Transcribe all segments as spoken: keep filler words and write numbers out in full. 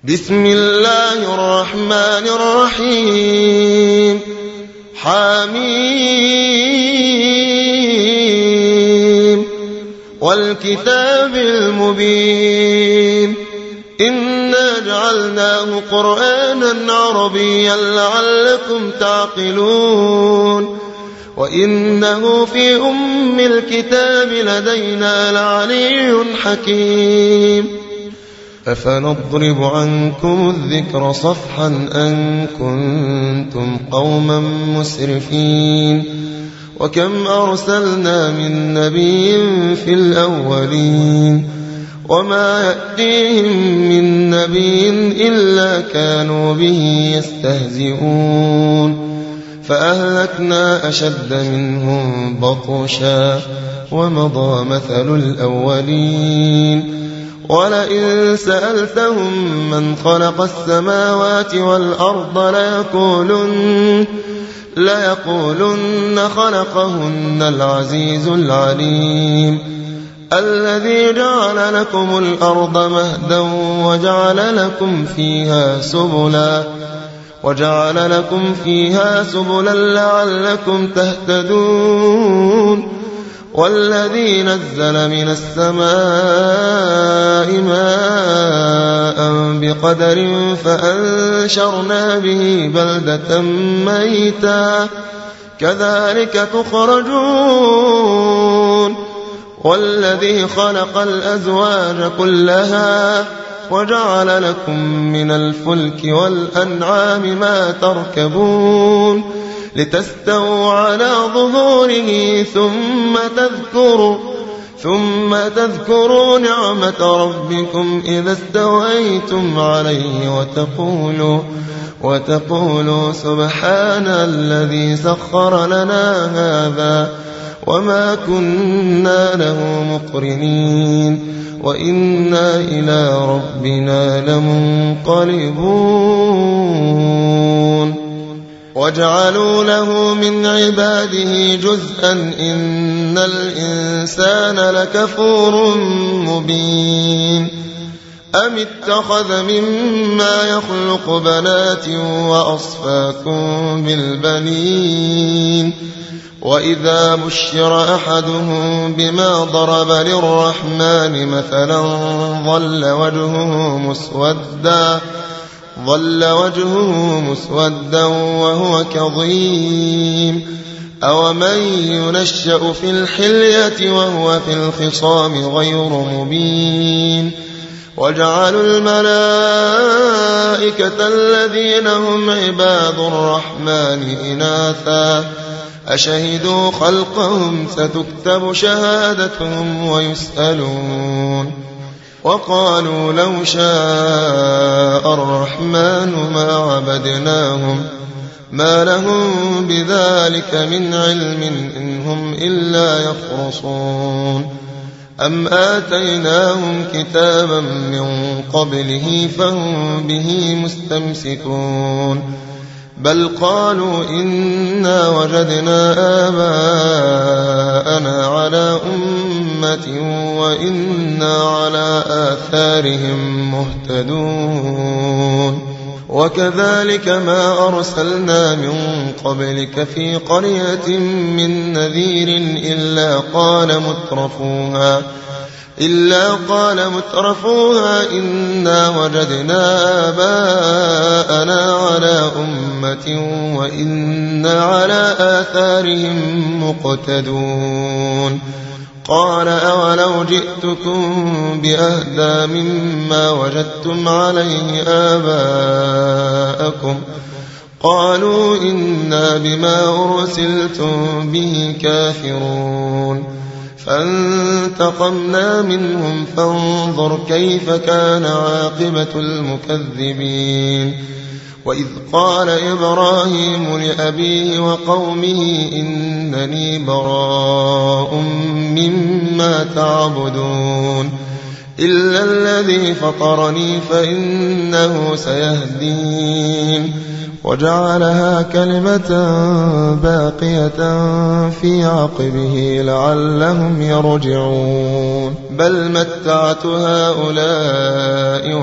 بسم الله الرحمن الرحيم. حميم والكتاب المبين إنا جعلناه قرآنا عربيا لعلكم تعقلون وإنه في أم الكتاب لدينا لعلي حكيم. أفنضرب عنكم الذكر صفحا أن كنتم قوما مسرفين وكم أرسلنا من نبي في الأولين وما يأتيهم من نبي إلا كانوا به يستهزئون فأهلكنا أشد منهم بطشا ومضى مثل الأولين ولئن سألتهم من خلق السماوات والأرض ليقولن, ليقولن خلقهن العزيز العليم الذي جعل لكم الأرض مهدا وجعل لكم فيها سبلا وجعل لكم فيها سبلا لعلكم تهتدون والذي نزل من السماء ماء بقدر فأنشرنا به بلدة ميتا كذلك تخرجون والذي خلق الأزواج كلها وجعل لكم من الفلك والأنعام ما تركبون لتستووا على ظهوره ثم تذكروا ثم تذكروا نعمة ربكم إذا استويتم عليه وتقولوا وتقولوا سبحان الذي سخر لنا هذا وما كنا له مقرنين وإنا إلى ربنا لمنقلبون وجعلوا له من عباده جزءا إن الإنسان لكفور مبين أم اتخذ مما يخلق بنات وأصفاكم بالبنين وإذا بشر أحدهم بما ضرب للرحمن مثلا ظل وجهه مسودا ظل وجهه مسودا وهو كظيم أومن ينشأ في الحلية وهو في الخصام غير مبين وجعلوا الملائكة الذين هم عباد الرحمن إناثا أشهدوا خلقهم ستكتب شهادتهم ويسألون وقالوا لو شاء الرحمن ما عبدناهم ما لهم بذلك من علم إن هم إلا يخرصون أم آتيناهم كتابا من قبله فهم به مستمسكون بل قالوا إنا وجدنا آباءنا على أمة وإنا على آثارهم مهتدون وكذلك ما أرسلنا من قبلك في قرية من نذير إلا قال مترفوها إلا قال مترفوها إنا وجدنا آباءنا على أمة وإنا على آثارهم مقتدون قال أولو جئتكم بأهدى مما وجدتم عليه آباءكم قالوا إنا بما أرسلتم به كافرون فانتقمنا منهم فانظر كيف كان عاقبة المكذبين وإذ قال إبراهيم لأبيه وقومه إنني براء مما تعبدون إلا الذي فطرني فإنه سيهدين وجعلها كلمة باقية في عقبه لعلهم يرجعون بل متعت هؤلاء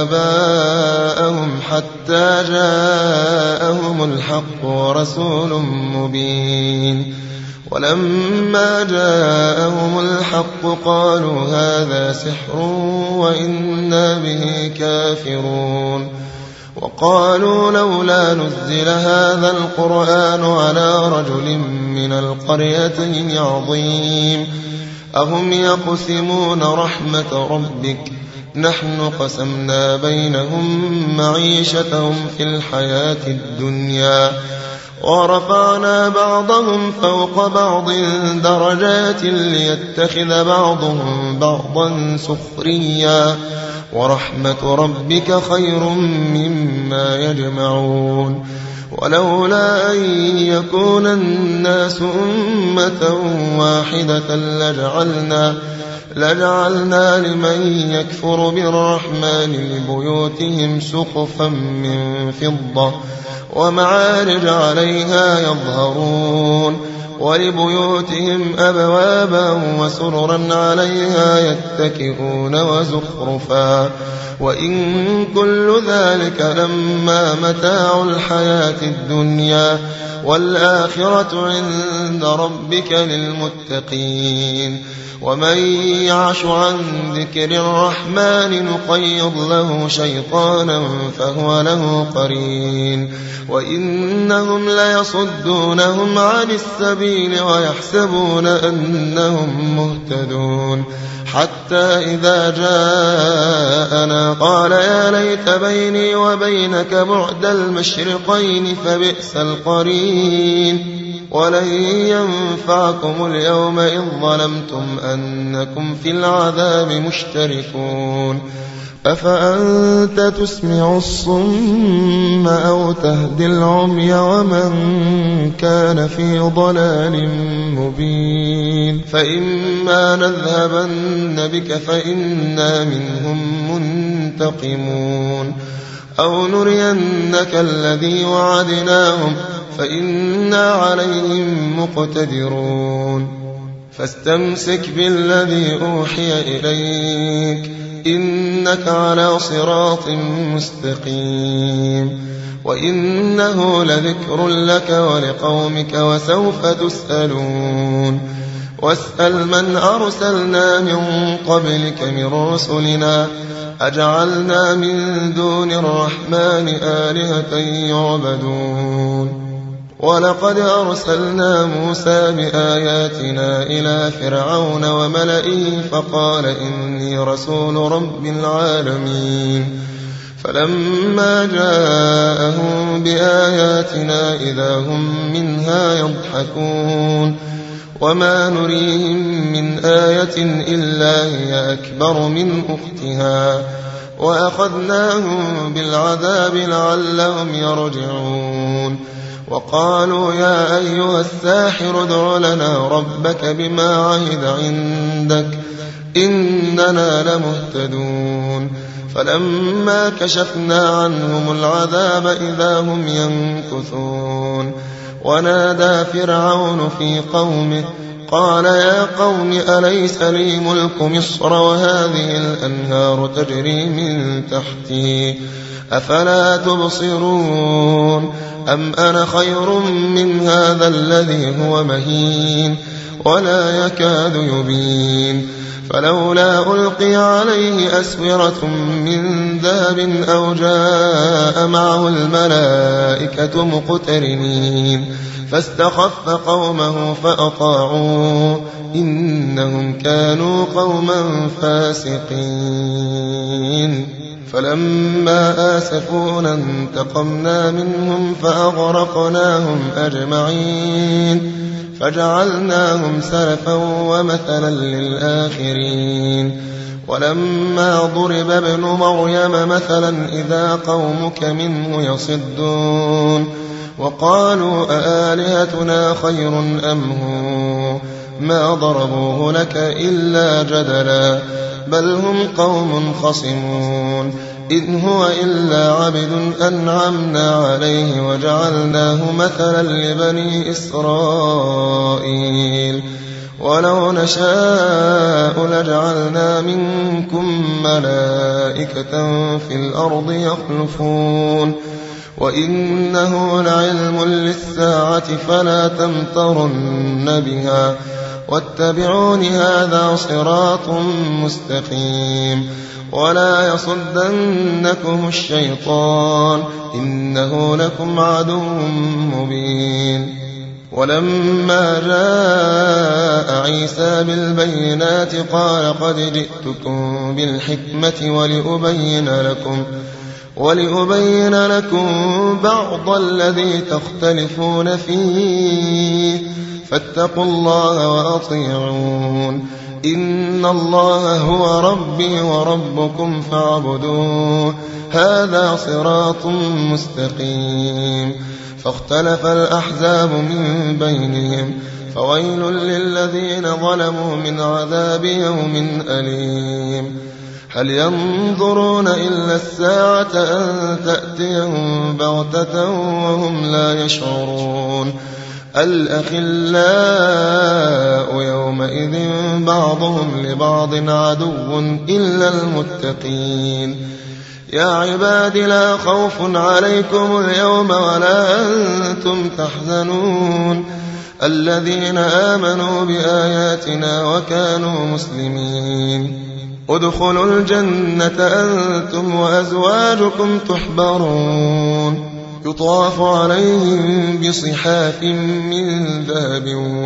وآباءهم حتى جاءهم الحق ورسول مبين ولما جاءهم الحق قالوا هذا سحر وإنا به كافرون وقالوا لولا نزل هذا القرآن على رجل من القريتين عظيم أهم يقسمون رحمة ربك نحن قسمنا بينهم معيشتهم في الحياة الدنيا ورفعنا بعضهم فوق بعض درجات ليتخذ بعضهم بعضا سخريا ورحمة ربك خير مما يجمعون ولولا أن يكون الناس أمة واحدة لجعلنا, لجعلنا لمن يكفر بالرحمن لبيوتهم سقفا من فضة ومعارج عليها يظهرون ولبيوتهم أبوابا وسررا عليها يتكئون وزخرفا وإن كل ذلك لما متاع الحياة الدنيا والآخرة عند ربك للمتقين ومن يعش عن ذكر الرحمن نقيض له شيطانا فهو له قرين وإنهم ليصدونهم عن السبيل ويحسبون أنهم مهتدون حتى إذا جاءنا قال يا ليت بيني وبينك بعد المشرقين فبئس القرين ولن ينفعكم اليوم إذ ظلمتم أنكم في العذاب مشتركون أفأنت تسمع الصم أو تهدي العمي ومن كان في ضلال مبين فإما نذهبن بك فإنا منهم منتقمون أو نرينك الذي وعدناهم فإنا عليهم مقتدرون فاستمسك بالذي أوحي إليك إنك على صراط مستقيم وإنه لذكر لك ولقومك وسوف تسألون واسأل من أرسلنا من قبلك من رسلنا أجعلنا من دون الرحمن آلهة يعبدون ولقد أرسلنا موسى بآياتنا إلى فرعون وملئه فقال إني رسول رب العالمين فلما جاءهم بآياتنا إذا هم منها يضحكون وما نريهم من آية إلا هي أكبر من أختها وأخذناهم بالعذاب لعلهم يرجعون وقالوا يا أيها الساحر ادع لنا ربك بما عهد عندك إننا لمهتدون فلما كشفنا عنهم العذاب إذا هم ينكثون ونادى فرعون في قومه قال يا قوم أليس لي ملك مصر وهذه الأنهار تجري من تحتي أفلا تبصرون أم أنا خير من هذا الذي هو مهين ولا يكاد يبين فلولا ألقي عليه أسورة من ذهب أو جاء معه الملائكة مقترنين فاستخف قومه فأطاعوه إنهم كانوا قوما فاسقين فلما آسفونا انتقمنا منهم فأغرقناهم أجمعين فجعلناهم سلفا ومثلا للآخرين ولما ضرب ابن مريم مثلا إذا قومك منه يصدون وقالوا أآلهتنا خير أم هو ما ضربوه لك إلا جدلا بل هم قوم خصمون إن هو إلا عبد أنعمنا عليه وجعلناه مثلا لبني إسرائيل ولو نشاء لجعلنا منكم ملائكة في الأرض يخلفون وإنه لعلم للساعة فلا تمترن بها واتبعون هذا صراط مستقيم ولا يصدنكم الشيطان إنه لكم عدو مبين. ولما جاء عيسى بالبينات قال قد جئتكم بالحكمة ولأبين لكم ولأبين لكم بعض الذي تختلفون فيه فاتقوا الله وأطيعون إن الله هو ربي وربكم فاعبدوه هذا صراط مستقيم. فاختلف الأحزاب من بينهم فويل للذين ظلموا من عذاب يوم أليم. هل ينظرون إلا الساعة أن تأتيهم بغتة وهم لا يشعرون الأخلاء يومئذ بعضهم لبعض عدو إلا المتقين. يا عباد لا خوف عليكم اليوم ولا أنتم تحزنون الذين آمنوا بآياتنا وكانوا مسلمين ادخلوا الجنة أنتم وأزواجكم تحبرون يطاف عليهم بصحاف من ذهب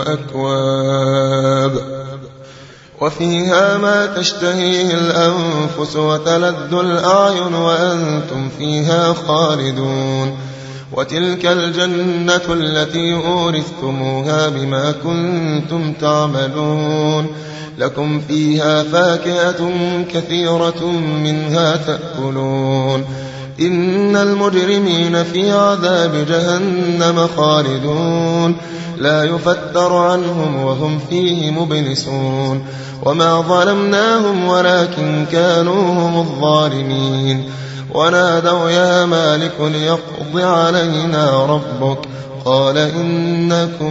وأكواب وفيها ما تشتهيه الأنفس وتلذ الأعين وأنتم فيها خالدون وتلك الجنة التي أورثتموها بما كنتم تعملون لكم فيها فاكهة كثيرة منها تأكلون إن المجرمين في عذاب جهنم خالدون لا يفتر عنهم وهم فيه مبلسون وما ظلمناهم ولكن كانوا هم الظالمين. ونادوا يا مالك ليقض علينا ربك قال إنكم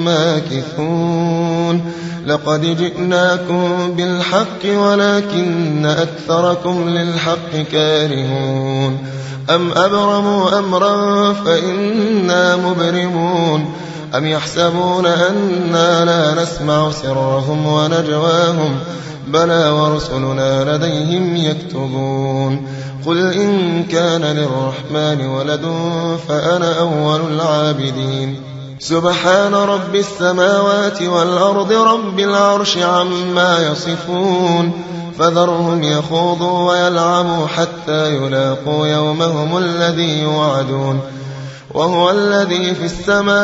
ماكثون لقد جئناكم بالحق ولكن أكثركم للحق كارهون أم أبرموا أمرا فإنا مبرمون أم يحسبون أنا لا نسمع سرهم ونجواهم بلى ورسلنا لديهم يكتبون قل إن كان للرحمن ولد فأنا أول العابدين سبحان رب السماوات والأرض رب العرش عما يصفون فذرهم يخوضوا ويلعبوا حتى يلاقوا يومهم الذي يوعدون وهو الذي في السماء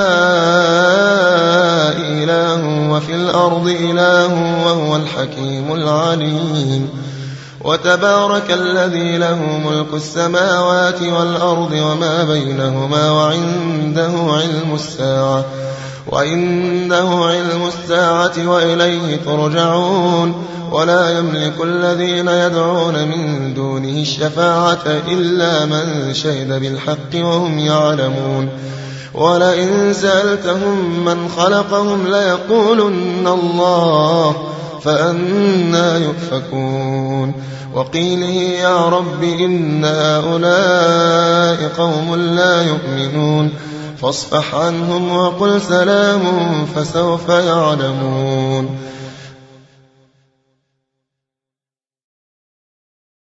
إله وفي الأرض إله وهو الحكيم العليم. وتبارك الذي له ملك السماوات والأرض وما بينهما وعنده علم الساعة وعنده علم الساعة وإليه ترجعون ولا يملك الذين يدعون من دونه الشفاعة إلا من شهد بالحق وهم يعلمون ولئن سألتهم من خلقهم ليقولن الله فأنى يؤفكون وقيله يا رب إن هؤلاء قوم لا يؤمنون فاصفح عنهم وقل سلام فسوف يعلمون.